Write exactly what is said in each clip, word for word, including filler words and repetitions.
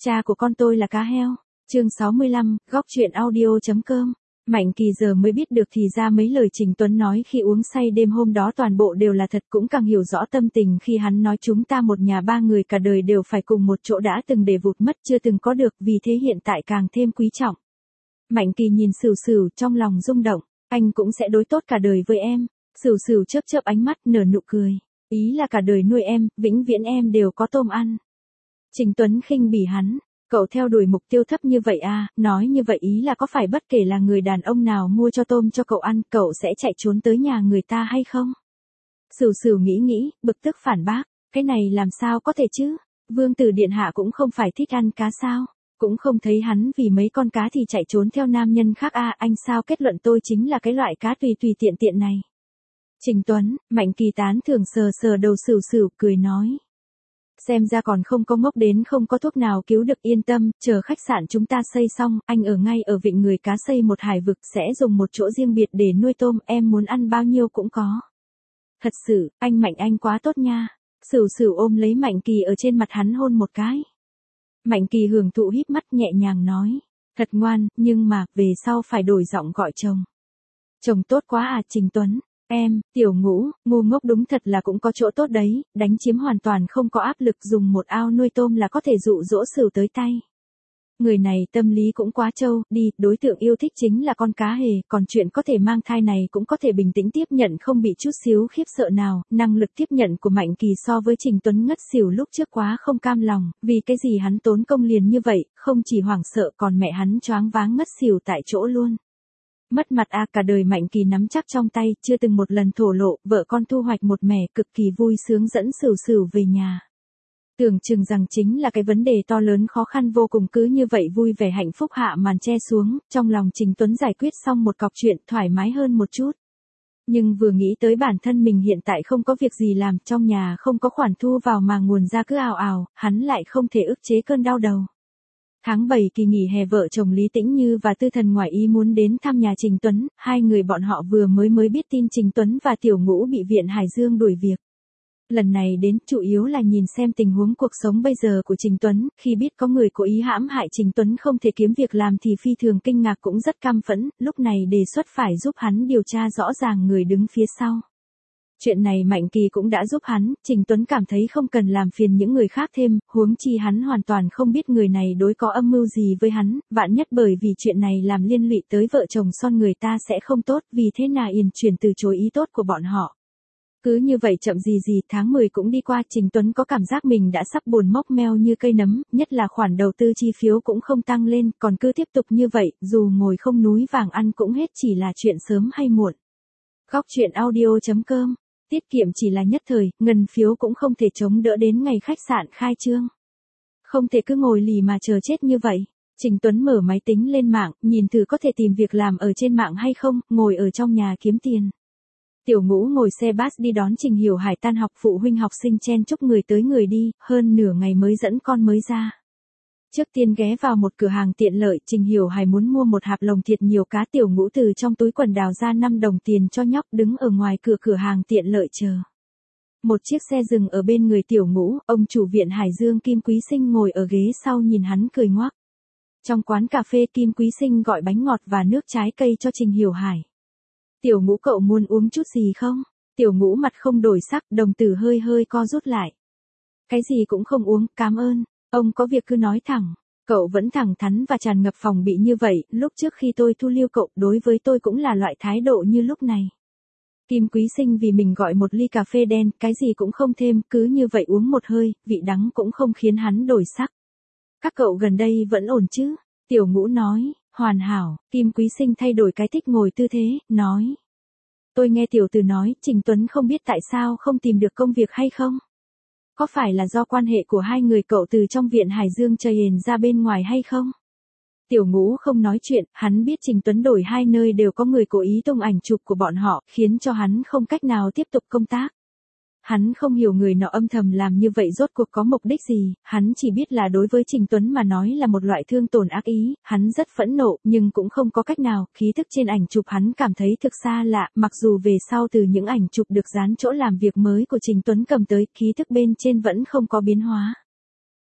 Cha của con tôi là cá heo. Chương sáu mươi lăm, góc truyện audio.com. Mạnh Kỳ giờ mới biết được thì ra mấy lời Trình Tuấn nói khi uống say đêm hôm đó toàn bộ đều là thật, cũng càng hiểu rõ tâm tình khi hắn nói chúng ta một nhà ba người cả đời đều phải cùng một chỗ đã từng để vụt mất chưa từng có được, vì thế hiện tại càng thêm quý trọng. Mạnh Kỳ nhìn Sửu Sửu trong lòng rung động, anh cũng sẽ đối tốt cả đời với em. Sửu Sửu chớp chớp ánh mắt nở nụ cười, ý là cả đời nuôi em, vĩnh viễn em đều có tôm ăn. Trình Tuấn khinh bỉ hắn, cậu theo đuổi mục tiêu thấp như vậy à, nói như vậy ý là có phải bất kể là người đàn ông nào mua cho tôm cho cậu ăn, cậu sẽ chạy trốn tới nhà người ta hay không? Sửu Sửu nghĩ nghĩ, bực tức phản bác, cái này làm sao có thể chứ, Vương tử điện hạ cũng không phải thích ăn cá sao, cũng không thấy hắn vì mấy con cá thì chạy trốn theo nam nhân khác à, anh sao kết luận tôi chính là cái loại cá tùy tùy tiện tiện này. Trình Tuấn, Mạnh Kỳ tán thưởng sờ sờ đầu Sửu Sửu cười nói. Xem ra còn không có ngốc đến không có thuốc nào cứu được, yên tâm, chờ khách sạn chúng ta xây xong, anh ở ngay ở vịnh người cá xây một hải vực, sẽ dùng một chỗ riêng biệt để nuôi tôm, em muốn ăn bao nhiêu cũng có. Thật sự, anh Mạnh anh quá tốt nha. Sửu Sửu ôm lấy Mạnh Kỳ ở trên mặt hắn hôn một cái. Mạnh Kỳ hưởng thụ híp mắt nhẹ nhàng nói, thật ngoan, nhưng mà, về sau phải đổi giọng gọi chồng. Chồng tốt quá à Trình Tuấn. Em, Tiểu Ngũ, ngu ngốc đúng thật là cũng có chỗ tốt đấy, đánh chiếm hoàn toàn không có áp lực, dùng một ao nuôi tôm là có thể dụ dỗ Sửu tới tay. Người này tâm lý cũng quá trâu, đi, đối tượng yêu thích chính là con cá hề, còn chuyện có thể mang thai này cũng có thể bình tĩnh tiếp nhận không bị chút xíu khiếp sợ nào, năng lực tiếp nhận của Mạnh Kỳ so với Trình Tuấn ngất xỉu lúc trước quá không cam lòng, vì cái gì hắn tốn công liền như vậy, không chỉ hoảng sợ còn mẹ hắn choáng váng ngất xỉu tại chỗ luôn. Mất mặt a à, cả đời Mạnh Kỳ nắm chắc trong tay, chưa từng một lần thổ lộ, vợ con thu hoạch một mẻ, cực kỳ vui sướng dẫn Sửu Sửu về nhà. Tưởng chừng rằng chính là cái vấn đề to lớn khó khăn vô cùng cứ như vậy vui vẻ hạnh phúc hạ màn che xuống, trong lòng Trình Tuấn giải quyết xong một cọc chuyện thoải mái hơn một chút. Nhưng vừa nghĩ tới bản thân mình hiện tại không có việc gì làm, trong nhà không có khoản thu vào mà nguồn ra cứ ào ào, hắn lại không thể ức chế cơn đau đầu. Tháng bảy kỳ nghỉ hè vợ chồng Lý Tĩnh Như và Tư Thần ngoại ý muốn đến thăm nhà Trình Tuấn, hai người bọn họ vừa mới mới biết tin Trình Tuấn và Tiểu Ngũ bị Viện Hải Dương đuổi việc. Lần này đến chủ yếu là nhìn xem tình huống cuộc sống bây giờ của Trình Tuấn, khi biết có người cố ý hãm hại Trình Tuấn không thể kiếm việc làm thì phi thường kinh ngạc cũng rất căm phẫn, lúc này đề xuất phải giúp hắn điều tra rõ ràng người đứng phía sau. Chuyện này Mạnh Kỳ cũng đã giúp hắn, Trình Tuấn cảm thấy không cần làm phiền những người khác thêm, huống chi hắn hoàn toàn không biết người này đối có âm mưu gì với hắn, vạn nhất bởi vì chuyện này làm liên lụy tới vợ chồng son người ta sẽ không tốt, vì thế Na Yên chuyển từ chối ý tốt của bọn họ. Cứ như vậy chậm gì gì tháng mười cũng đi qua, Trình Tuấn có cảm giác mình đã sắp buồn mốc meo như cây nấm, nhất là khoản đầu tư chi phiếu cũng không tăng lên, còn cứ tiếp tục như vậy, dù ngồi không núi vàng ăn cũng hết chỉ là chuyện sớm hay muộn. Góc truyện audio.com. Tiết kiệm chỉ là nhất thời, ngân phiếu cũng không thể chống đỡ đến ngày khách sạn khai trương. Không thể cứ ngồi lì mà chờ chết như vậy. Trình Tuấn mở máy tính lên mạng, nhìn thử có thể tìm việc làm ở trên mạng hay không, ngồi ở trong nhà kiếm tiền. Tiểu Ngũ ngồi xe bus đi đón Trình Hiểu Hải tan học, phụ huynh học sinh chen chúc người tới người đi, hơn nửa ngày mới dẫn con mới ra. Trước tiên ghé vào một cửa hàng tiện lợi, Trình Hiểu Hải muốn mua một hạp lồng thịt nhiều cá, Tiểu Ngũ từ trong túi quần đào ra năm đồng tiền cho nhóc, đứng ở ngoài cửa cửa hàng tiện lợi chờ. Một chiếc xe dừng ở bên người Tiểu Ngũ, ông chủ Viện Hải Dương Kim Quý Sinh ngồi ở ghế sau nhìn hắn cười ngoác. Trong quán cà phê Kim Quý Sinh gọi bánh ngọt và nước trái cây cho Trình Hiểu Hải. Tiểu Ngũ cậu muốn uống chút gì không? Tiểu Ngũ mặt không đổi sắc, đồng tử hơi hơi co rút lại. Cái gì cũng không uống, cảm ơn. Ông có việc cứ nói thẳng, cậu vẫn thẳng thắn và tràn ngập phòng bị như vậy, lúc trước khi tôi thu lưu cậu, đối với tôi cũng là loại thái độ như lúc này. Kim Quý Sinh vì mình gọi một ly cà phê đen, cái gì cũng không thêm, cứ như vậy uống một hơi, vị đắng cũng không khiến hắn đổi sắc. Các cậu gần đây vẫn ổn chứ? Tiểu Ngũ nói, hoàn hảo. Kim Quý Sinh thay đổi cái thích ngồi tư thế, nói. Tôi nghe tiểu tử nói, Trình Tuấn không biết tại sao không tìm được công việc hay không? Có phải là do quan hệ của hai người cậu từ trong Viện Hải Dương chơi hền ra bên ngoài hay không? Tiểu Ngũ không nói chuyện, hắn biết Trình Tuấn đổi hai nơi đều có người cố ý tung ảnh chụp của bọn họ, khiến cho hắn không cách nào tiếp tục công tác. Hắn không hiểu người nọ âm thầm làm như vậy rốt cuộc có mục đích gì, hắn chỉ biết là đối với Trình Tuấn mà nói là một loại thương tổn ác ý, hắn rất phẫn nộ, nhưng cũng không có cách nào, khí thức trên ảnh chụp hắn cảm thấy thực xa lạ, mặc dù về sau từ những ảnh chụp được dán chỗ làm việc mới của Trình Tuấn cầm tới, khí thức bên trên vẫn không có biến hóa.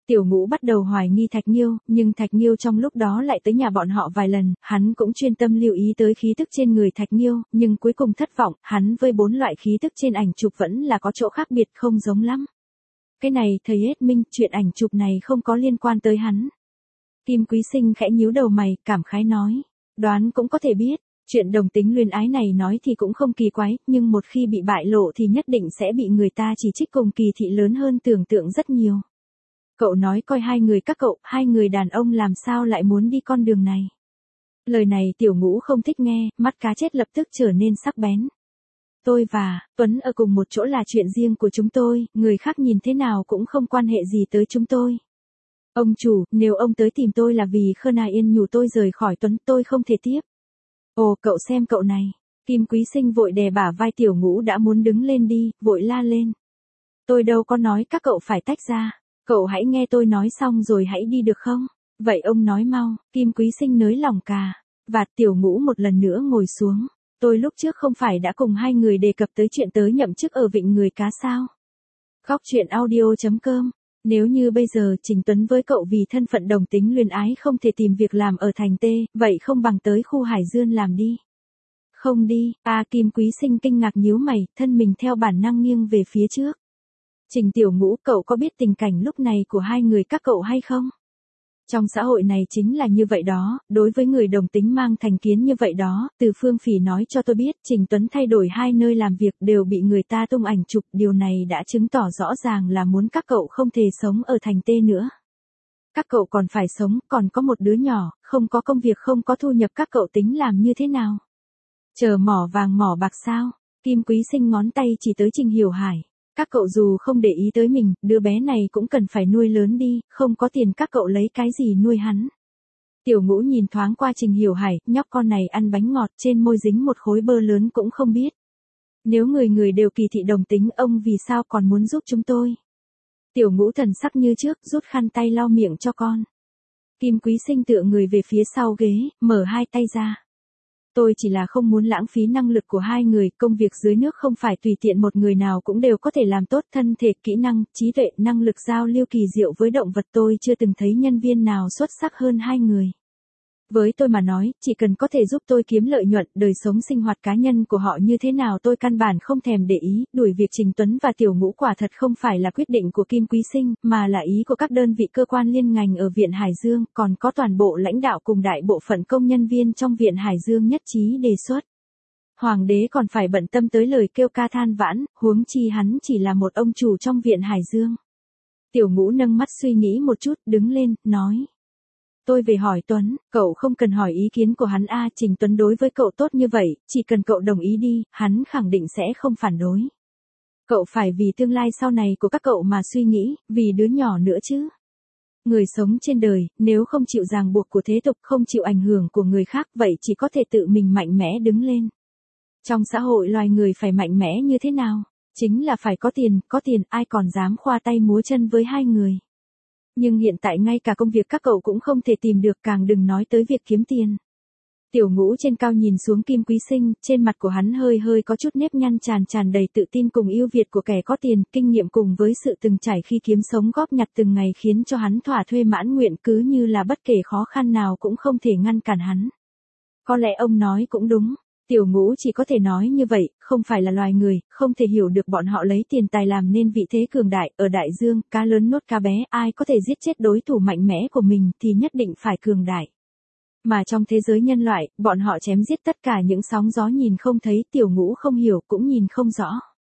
Tiểu Ngũ bắt đầu hoài nghi Thạch Nghiêu, nhưng Thạch Nghiêu trong lúc đó lại tới nhà bọn họ vài lần, hắn cũng chuyên tâm lưu ý tới khí tức trên người Thạch Nghiêu, nhưng cuối cùng thất vọng, hắn với bốn loại khí tức trên ảnh chụp vẫn là có chỗ khác biệt không giống lắm. Cái này thầy hết minh, chuyện ảnh chụp này không có liên quan tới hắn. Kim Quý Sinh khẽ nhíu đầu mày, cảm khái nói, đoán cũng có thể biết, chuyện đồng tính luyến ái này nói thì cũng không kỳ quái, nhưng một khi bị bại lộ thì nhất định sẽ bị người ta chỉ trích cùng kỳ thị lớn hơn tưởng tượng rất nhiều. Cậu nói coi hai người các cậu, hai người đàn ông làm sao lại muốn đi con đường này. Lời này Tiểu Ngũ không thích nghe, mắt cá chết lập tức trở nên sắc bén. Tôi và Tuấn ở cùng một chỗ là chuyện riêng của chúng tôi, người khác nhìn thế nào cũng không quan hệ gì tới chúng tôi. Ông chủ, nếu ông tới tìm tôi là vì Khương Ai Yên nhủ tôi rời khỏi Tuấn, tôi không thể tiếp. Ồ, cậu xem cậu này. Kim Quý Sinh vội đè bả vai Tiểu Ngũ đã muốn đứng lên đi, vội la lên. Tôi đâu có nói các cậu phải tách ra. Cậu hãy nghe tôi nói xong rồi hãy đi được không? Vậy ông nói mau. Kim Quý Sinh nới lỏng cà. Vạt Tiểu Ngũ một lần nữa ngồi xuống. Tôi lúc trước không phải đã cùng hai người đề cập tới chuyện tới nhậm chức ở Vịnh Người Cá sao? Góc chuyện audio chấm com. Nếu như bây giờ Trình Tuấn với cậu vì thân phận đồng tính luyến ái không thể tìm việc làm ở thành T, vậy không bằng tới khu Hải Dương làm đi. Không đi, a Kim Quý Sinh kinh ngạc nhíu mày, thân mình theo bản năng nghiêng về phía trước. Trình Tiểu Ngũ, cậu có biết tình cảnh lúc này của hai người các cậu hay không? Trong xã hội này chính là như vậy đó, đối với người đồng tính mang thành kiến như vậy đó, Từ Phương Phỉ nói cho tôi biết Trình Tuấn thay đổi hai nơi làm việc đều bị người ta tung ảnh chụp, điều này đã chứng tỏ rõ ràng là muốn các cậu không thể sống ở thành T nữa. Các cậu còn phải sống, còn có một đứa nhỏ, không có công việc không có thu nhập các cậu tính làm như thế nào? Chờ mỏ vàng mỏ bạc sao? Kim Quý Sinh ngón tay chỉ tới Trình Hiểu Hải. Các cậu dù không để ý tới mình, đứa bé này cũng cần phải nuôi lớn đi, không có tiền các cậu lấy cái gì nuôi hắn. Tiểu Ngũ nhìn thoáng qua Trình Hiểu Hải, nhóc con này ăn bánh ngọt trên môi dính một khối bơ lớn cũng không biết. Nếu người người đều kỳ thị đồng tính, ông vì sao còn muốn giúp chúng tôi? Tiểu Ngũ thần sắc như trước, rút khăn tay lau miệng cho con. Kim Quý Sinh tựa người về phía sau ghế, mở hai tay ra. Tôi chỉ là không muốn lãng phí năng lực của hai người, công việc dưới nước không phải tùy tiện một người nào cũng đều có thể làm tốt, thân thể, kỹ năng, trí tuệ, năng lực giao lưu kỳ diệu với động vật tôi chưa từng thấy nhân viên nào xuất sắc hơn hai người. Với tôi mà nói, chỉ cần có thể giúp tôi kiếm lợi nhuận, đời sống sinh hoạt cá nhân của họ như thế nào tôi căn bản không thèm để ý, đuổi việc Trình Tuấn và Tiểu Ngũ quả thật không phải là quyết định của Kim Quý Sinh, mà là ý của các đơn vị cơ quan liên ngành ở Viện Hải Dương, còn có toàn bộ lãnh đạo cùng đại bộ phận công nhân viên trong Viện Hải Dương nhất trí đề xuất. Hoàng đế còn phải bận tâm tới lời kêu ca than vãn, huống chi hắn chỉ là một ông chủ trong Viện Hải Dương. Tiểu Ngũ nâng mắt suy nghĩ một chút, đứng lên, nói. Tôi về hỏi Tuấn, cậu không cần hỏi ý kiến của hắn a, Trình Tuấn đối với cậu tốt như vậy, chỉ cần cậu đồng ý đi, hắn khẳng định sẽ không phản đối. Cậu phải vì tương lai sau này của các cậu mà suy nghĩ, vì đứa nhỏ nữa chứ. Người sống trên đời, nếu không chịu ràng buộc của thế tục, không chịu ảnh hưởng của người khác, vậy chỉ có thể tự mình mạnh mẽ đứng lên. Trong xã hội loài người phải mạnh mẽ như thế nào? Chính là phải có tiền, có tiền, ai còn dám khoa tay múa chân với hai người. Nhưng hiện tại ngay cả công việc các cậu cũng không thể tìm được, càng đừng nói tới việc kiếm tiền. Tiểu Ngũ trên cao nhìn xuống Kim Quý Sinh, trên mặt của hắn hơi hơi có chút nếp nhăn tràn tràn đầy tự tin cùng ưu việt của kẻ có tiền, kinh nghiệm cùng với sự từng trải khi kiếm sống góp nhặt từng ngày khiến cho hắn thỏa thuê mãn nguyện, cứ như là bất kể khó khăn nào cũng không thể ngăn cản hắn. Có lẽ ông nói cũng đúng. Tiểu Ngũ chỉ có thể nói như vậy, không phải là loài người, không thể hiểu được bọn họ lấy tiền tài làm nên vị thế cường đại, ở đại dương, cá lớn nuốt cá bé, ai có thể giết chết đối thủ mạnh mẽ của mình thì nhất định phải cường đại. Mà trong thế giới nhân loại, bọn họ chém giết tất cả những sóng gió nhìn không thấy, Tiểu Ngũ không hiểu cũng nhìn không rõ.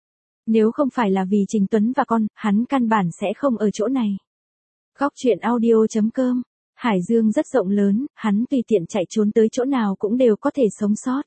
Nếu không phải là vì Trình Tuấn và con, hắn căn bản sẽ không ở chỗ này. Góc chuyện audio chấm com. Hải Dương rất rộng lớn, hắn tùy tiện chạy trốn tới chỗ nào cũng đều có thể sống sót.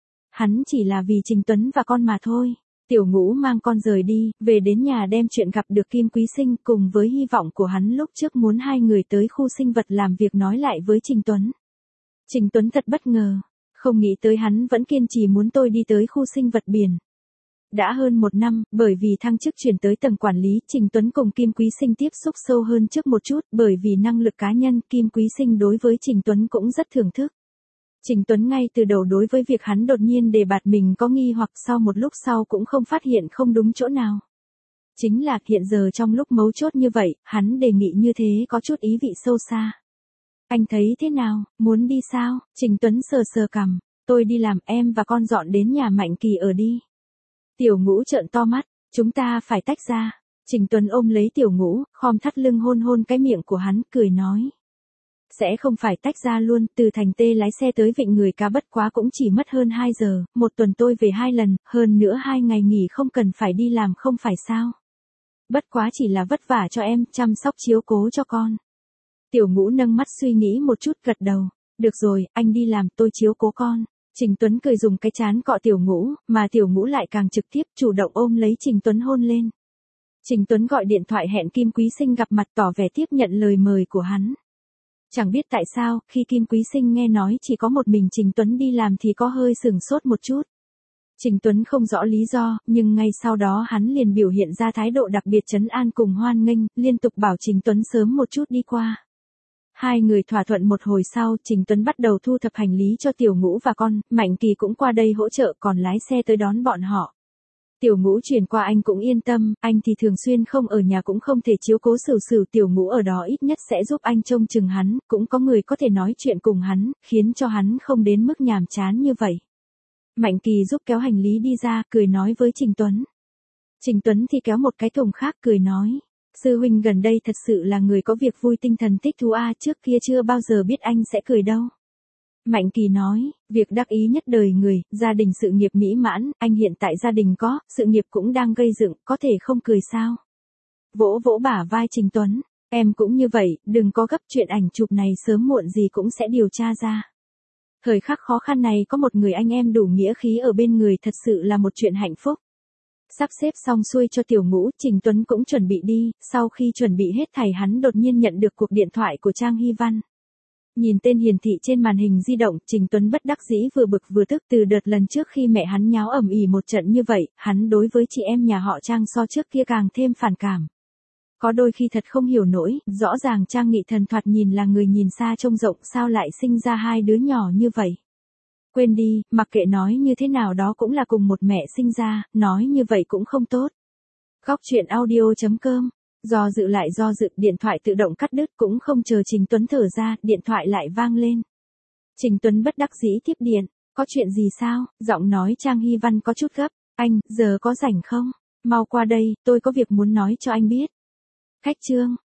Hắn chỉ là vì Trình Tuấn và con mà thôi. Tiểu Ngũ mang con rời đi, về đến nhà đem chuyện gặp được Kim Quý Sinh cùng với hy vọng của hắn lúc trước muốn hai người tới khu sinh vật làm việc nói lại với Trình Tuấn. Trình Tuấn thật bất ngờ, không nghĩ tới hắn vẫn kiên trì muốn tôi đi tới khu sinh vật biển. Đã hơn một năm, bởi vì thăng chức chuyển tới tầng quản lý, Trình Tuấn cùng Kim Quý Sinh tiếp xúc sâu hơn trước một chút, bởi vì năng lực cá nhân, Kim Quý Sinh đối với Trình Tuấn cũng rất thưởng thức. Trình Tuấn ngay từ đầu đối với việc hắn đột nhiên đề bạt mình có nghi hoặc, sau một lúc sau cũng không phát hiện không đúng chỗ nào. Chính là hiện giờ trong lúc mấu chốt như vậy, hắn đề nghị như thế có chút ý vị sâu xa. Anh thấy thế nào, muốn đi sao? Trình Tuấn sờ sờ cằm, tôi đi làm, em và con dọn đến nhà Mạnh Kỳ ở đi. Tiểu Ngũ trợn to mắt, chúng ta phải tách ra. Trình Tuấn ôm lấy Tiểu Ngũ, khom thắt lưng hôn hôn cái miệng của hắn, cười nói. Sẽ không phải tách ra luôn, từ Thành Tê lái xe tới Vịnh Người Cá bất quá cũng chỉ mất hơn hai giờ, một tuần tôi về hai lần, hơn nữa hai ngày nghỉ không cần phải đi làm không phải sao. Bất quá chỉ là vất vả cho em, chăm sóc chiếu cố cho con. Tiểu Ngũ nâng mắt suy nghĩ một chút, gật đầu. Được rồi, anh đi làm, tôi chiếu cố con. Trình Tuấn cười dùng cái trán cọ Tiểu Ngũ, mà Tiểu Ngũ lại càng trực tiếp chủ động ôm lấy Trình Tuấn hôn lên. Trình Tuấn gọi điện thoại hẹn Kim Quý Sinh gặp mặt, tỏ vẻ tiếp nhận lời mời của hắn. Chẳng biết tại sao, khi Kim Quý Sinh nghe nói chỉ có một mình Trình Tuấn đi làm thì có hơi sửng sốt một chút. Trình Tuấn không rõ lý do, nhưng ngay sau đó hắn liền biểu hiện ra thái độ đặc biệt trấn an cùng hoan nghênh, liên tục bảo Trình Tuấn sớm một chút đi qua. Hai người thỏa thuận một hồi sau, Trình Tuấn bắt đầu thu thập hành lý cho Tiểu Ngũ và con, Mạnh Kỳ cũng qua đây hỗ trợ, còn lái xe tới đón bọn họ. Tiểu Ngũ chuyển qua anh cũng yên tâm, anh thì thường xuyên không ở nhà cũng không thể chiếu cố Sửu Sửu, Tiểu Ngũ ở đó ít nhất sẽ giúp anh trông chừng hắn, cũng có người có thể nói chuyện cùng hắn, khiến cho hắn không đến mức nhàm chán như vậy. Mạnh Kỳ giúp kéo hành lý đi ra, cười nói với Trình Tuấn. Trình Tuấn thì kéo một cái thùng khác, cười nói. Sư huynh gần đây thật sự là người có việc vui, tinh thần thích thú a, trước kia chưa bao giờ biết anh sẽ cười đâu. Mạnh Kỳ nói, việc đắc ý nhất đời người, gia đình sự nghiệp mỹ mãn, anh hiện tại gia đình có, sự nghiệp cũng đang gây dựng, có thể không cười sao? Vỗ vỗ bả vai Trình Tuấn, em cũng như vậy, đừng có gấp, chuyện ảnh chụp này sớm muộn gì cũng sẽ điều tra ra. Thời khắc khó khăn này có một người anh em đủ nghĩa khí ở bên người thật sự là một chuyện hạnh phúc. Sắp xếp xong xuôi cho Tiểu Ngũ, Trình Tuấn cũng chuẩn bị đi, sau khi chuẩn bị hết thảy hắn đột nhiên nhận được cuộc điện thoại của Trang Hy Văn. Nhìn tên hiển thị trên màn hình di động, Trình Tuấn bất đắc dĩ vừa bực vừa tức, từ đợt lần trước khi mẹ hắn nháo ầm ĩ một trận như vậy, hắn đối với chị em nhà họ Trang so trước kia càng thêm phản cảm. Có đôi khi thật không hiểu nổi, rõ ràng Trang Nghị Thần thoạt nhìn là người nhìn xa trông rộng, sao lại sinh ra hai đứa nhỏ như vậy. Quên đi, mặc kệ, nói như thế nào đó cũng là cùng một mẹ sinh ra, nói như vậy cũng không tốt. Góc truyện audio chấm com. Do dự lại do dự, điện thoại tự động cắt đứt, cũng không chờ Trình Tuấn thở ra, điện thoại lại vang lên. Trình Tuấn bất đắc dĩ tiếp điện, có chuyện gì sao? Giọng nói Trang Hy Văn có chút gấp, anh, giờ có rảnh không? Mau qua đây, tôi có việc muốn nói cho anh biết. Khách Trương,